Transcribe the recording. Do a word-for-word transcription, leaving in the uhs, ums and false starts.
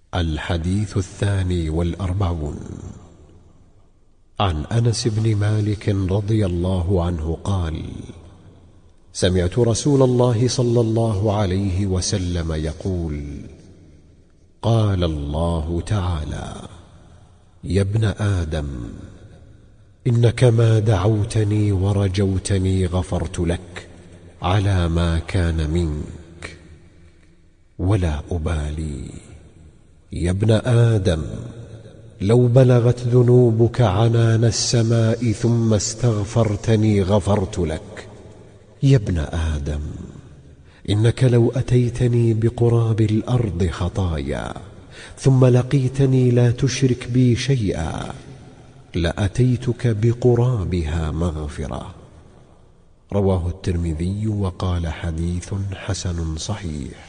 الحديث الثاني والأربعون. عن أنس بن مالك رضي الله عنه قال: سمعت رسول الله صلى الله عليه وسلم يقول: قال الله تعالى: يا ابن آدم، إنك ما دعوتني ورجوتني غفرت لك على ما كان منك، ولا أبالي. يا ابن آدم، لو بلغت ذنوبك عنان السماء ثم استغفرتني غفرت لك. يا ابن آدم، إنك لو أتيتني بقراب الأرض خطايا ثم لقيتني لا تشرك بي شيئا لأتيتك بقرابها مغفرة. رواه الترمذي وقال: حديث حسن صحيح.